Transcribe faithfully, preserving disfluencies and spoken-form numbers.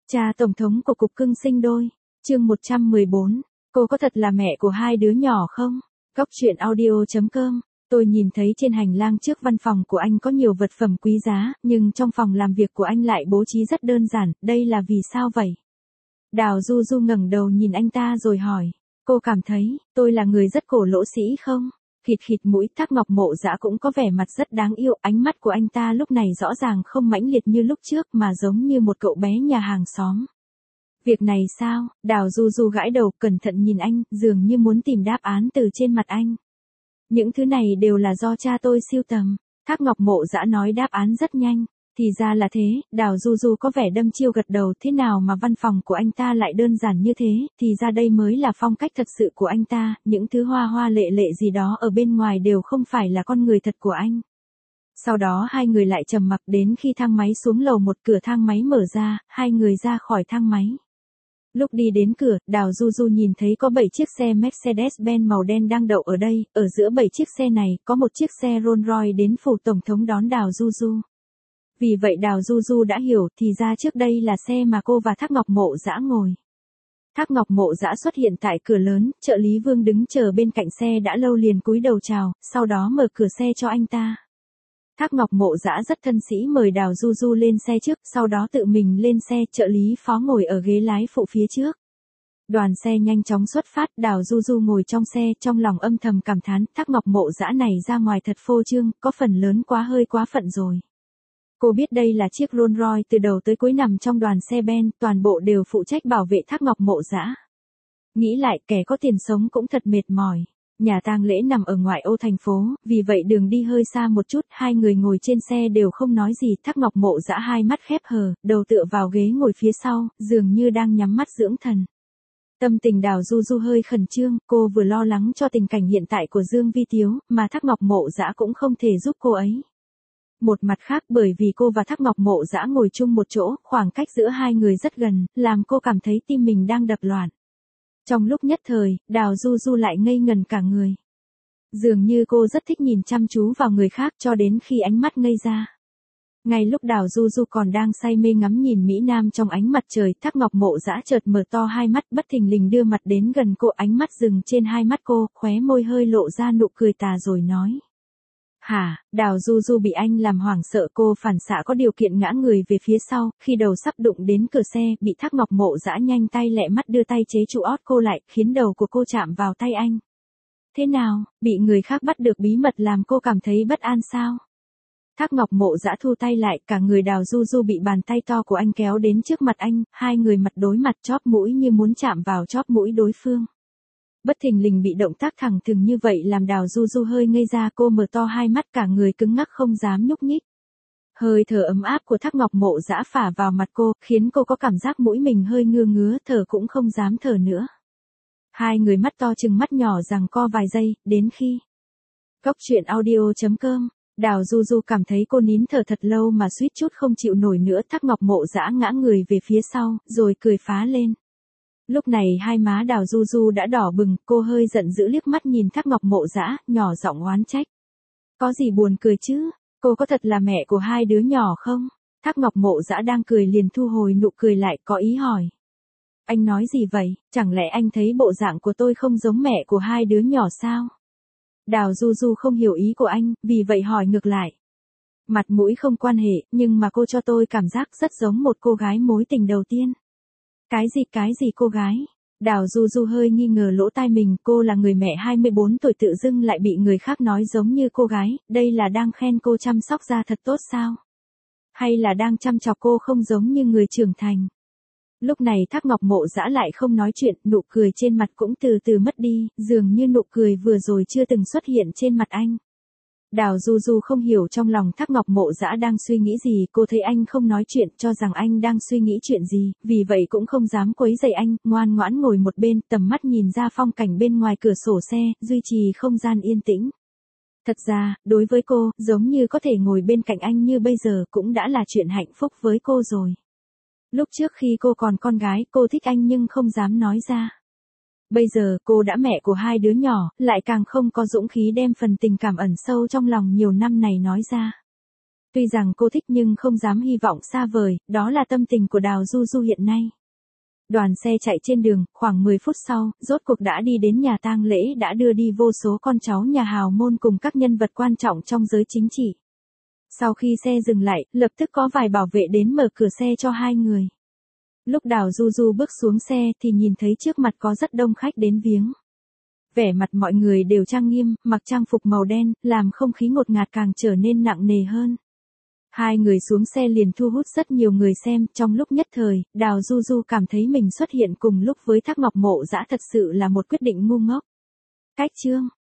Cha tổng thống của cục cưng sinh đôi, chương một trăm mười bốn, cô có thật là mẹ của hai đứa nhỏ không? Góc truyện audio chấm com. Tôi nhìn thấy trên hành lang trước văn phòng của anh có nhiều vật phẩm quý giá, nhưng trong phòng làm việc của anh lại bố trí rất đơn giản, đây là vì sao vậy? Đào Du Du ngẩng đầu nhìn anh ta rồi hỏi, cô cảm thấy, tôi là người rất cổ lỗ sĩ không? Khịt khịt mũi, Thác Ngọc Mộ Dã cũng có vẻ mặt rất đáng yêu, ánh mắt của anh ta lúc này rõ ràng không mãnh liệt như lúc trước mà giống như một cậu bé nhà hàng xóm. Việc này sao? Đào Du Du gãi đầu cẩn thận nhìn anh, dường như muốn tìm đáp án từ trên mặt anh. Những thứ này đều là do cha tôi sưu tầm. Thác Ngọc Mộ Dã nói đáp án rất nhanh. Thì ra là thế, Đào Du Du có vẻ đâm chiêu gật đầu, thế nào mà văn phòng của anh ta lại đơn giản như thế, thì ra đây mới là phong cách thật sự của anh ta, những thứ hoa hoa lệ lệ gì đó ở bên ngoài đều không phải là con người thật của anh. Sau đó hai người lại trầm mặc đến khi thang máy xuống lầu một, cửa thang máy mở ra, hai người ra khỏi thang máy. Lúc đi đến cửa, Đào Du Du nhìn thấy có bảy chiếc xe Mercedes-Benz màu đen đang đậu ở đây, ở giữa bảy chiếc xe này, có một chiếc xe Rolls-Royce đến phủ tổng thống đón Đào Du Du. Vì vậy Đào Du Du đã hiểu, thì ra trước đây là xe mà cô và Thác Ngọc Mộ Dã ngồi. Thác Ngọc Mộ Dã xuất hiện tại cửa lớn, trợ lý Vương đứng chờ bên cạnh xe đã lâu liền cúi đầu chào, sau đó mở cửa xe cho anh ta. Thác Ngọc Mộ Dã rất thân sĩ mời Đào Du Du lên xe trước, sau đó tự mình lên xe, trợ lý phó ngồi ở ghế lái phụ phía trước. Đoàn xe nhanh chóng xuất phát, Đào Du Du ngồi trong xe, trong lòng âm thầm cảm thán, Thác Ngọc Mộ Dã này ra ngoài thật phô trương, có phần lớn quá hơi quá phận rồi. Cô biết đây là chiếc Rolls-Royce từ đầu tới cuối nằm trong đoàn xe Ben, toàn bộ đều phụ trách bảo vệ Thác Ngọc Mộ Dã. Nghĩ lại, kẻ có tiền sống cũng thật mệt mỏi. Nhà tang lễ nằm ở ngoại ô thành phố, vì vậy đường đi hơi xa một chút, hai người ngồi trên xe đều không nói gì, Thác Ngọc Mộ Dã hai mắt khép hờ, đầu tựa vào ghế ngồi phía sau, dường như đang nhắm mắt dưỡng thần. Tâm tình Đào Du Du hơi khẩn trương, cô vừa lo lắng cho tình cảnh hiện tại của Dương Vi Tiếu, mà Thác Ngọc Mộ Dã cũng không thể giúp cô ấy. Một mặt khác, bởi vì cô và Thác Ngọc Mộ Dã ngồi chung một chỗ, khoảng cách giữa hai người rất gần, làm cô cảm thấy tim mình đang đập loạn. Trong lúc nhất thời, Đào Du Du lại ngây ngần cả người. Dường như cô rất thích nhìn chăm chú vào người khác cho đến khi ánh mắt ngây ra. Ngay lúc Đào Du Du còn đang say mê ngắm nhìn Mỹ Nam trong ánh mặt trời, Thác Ngọc Mộ Dã chợt mở to hai mắt, bất thình lình đưa mặt đến gần cô, ánh mắt dừng trên hai mắt cô, khóe môi hơi lộ ra nụ cười tà rồi nói. Hả? Đào Du Du bị anh làm hoảng sợ, cô phản xạ có điều kiện ngã người về phía sau, khi đầu sắp đụng đến cửa xe, bị Thác Ngọc Mộ Dã nhanh tay lẹ mắt đưa tay chế trụ ót cô lại, khiến đầu của cô chạm vào tay anh. Thế nào, bị người khác bắt được bí mật làm cô cảm thấy bất an sao? Thác Ngọc Mộ Dã thu tay lại, cả người Đào Du Du bị bàn tay to của anh kéo đến trước mặt anh, hai người mặt đối mặt, chóp mũi như muốn chạm vào chóp mũi đối phương. Bất thình lình bị động tác thẳng thừng như vậy làm Đào Du Du hơi ngây ra, cô mở to hai mắt, cả người cứng ngắc không dám nhúc nhích. Hơi thở ấm áp của Thác Ngọc Mộ Dã phả vào mặt cô, khiến cô có cảm giác mũi mình hơi ngưa ngứa, thở cũng không dám thở nữa. Hai người mắt to chừng mắt nhỏ giằng co vài giây, đến khi Góc truyện audio chấm com. Đào Du Du cảm thấy cô nín thở thật lâu mà suýt chút không chịu nổi nữa, Thác Ngọc Mộ Dã ngã người về phía sau, rồi cười phá lên. Lúc này hai má Đào Du Du đã đỏ bừng, cô hơi giận dữ liếc mắt nhìn Thác Ngọc Mộ Dã, nhỏ giọng oán trách. Có gì buồn cười chứ, cô có thật là mẹ của hai đứa nhỏ không? Thác Ngọc Mộ Dã đang cười liền thu hồi nụ cười lại, có ý hỏi. Anh nói gì vậy, chẳng lẽ anh thấy bộ dạng của tôi không giống mẹ của hai đứa nhỏ sao? Đào Du Du không hiểu ý của anh, vì vậy hỏi ngược lại. Mặt mũi không quan hệ, nhưng mà cô cho tôi cảm giác rất giống một cô gái mối tình đầu tiên. Cái gì cái gì cô gái? Đào Du Du hơi nghi ngờ lỗ tai mình, cô là người mẹ hai mươi bốn tuổi tự dưng lại bị người khác nói giống như cô gái, đây là đang khen cô chăm sóc da thật tốt sao? Hay là đang chăm chọc cô không giống như người trưởng thành? Lúc này Thác Ngọc Mộ Dã lại không nói chuyện, nụ cười trên mặt cũng từ từ mất đi, dường như nụ cười vừa rồi chưa từng xuất hiện trên mặt anh. Đào Du Du không hiểu trong lòng Thác Ngọc Mộ Dã đang suy nghĩ gì, cô thấy anh không nói chuyện, cho rằng anh đang suy nghĩ chuyện gì, vì vậy cũng không dám quấy rầy anh, ngoan ngoãn ngồi một bên, tầm mắt nhìn ra phong cảnh bên ngoài cửa sổ xe, duy trì không gian yên tĩnh. Thật ra, đối với cô, giống như có thể ngồi bên cạnh anh như bây giờ cũng đã là chuyện hạnh phúc với cô rồi. Lúc trước khi cô còn con gái, cô thích anh nhưng không dám nói ra. Bây giờ cô đã mẹ của hai đứa nhỏ, lại càng không có dũng khí đem phần tình cảm ẩn sâu trong lòng nhiều năm này nói ra. Tuy rằng cô thích nhưng không dám hy vọng xa vời, đó là tâm tình của Đào Du Du hiện nay. Đoàn xe chạy trên đường, khoảng mười phút sau, rốt cuộc đã đi đến nhà tang lễ đã đưa đi vô số con cháu nhà hào môn cùng các nhân vật quan trọng trong giới chính trị. Sau khi xe dừng lại, lập tức có vài bảo vệ đến mở cửa xe cho hai người. Lúc Đào Du Du bước xuống xe thì nhìn thấy trước mặt có rất đông khách đến viếng. Vẻ mặt mọi người đều trang nghiêm, mặc trang phục màu đen, làm không khí ngột ngạt càng trở nên nặng nề hơn. Hai người xuống xe liền thu hút rất nhiều người xem, trong lúc nhất thời, Đào Du Du cảm thấy mình xuất hiện cùng lúc với Thác Ngọc Mộ Dã thật sự là một quyết định ngu ngốc. Cách chương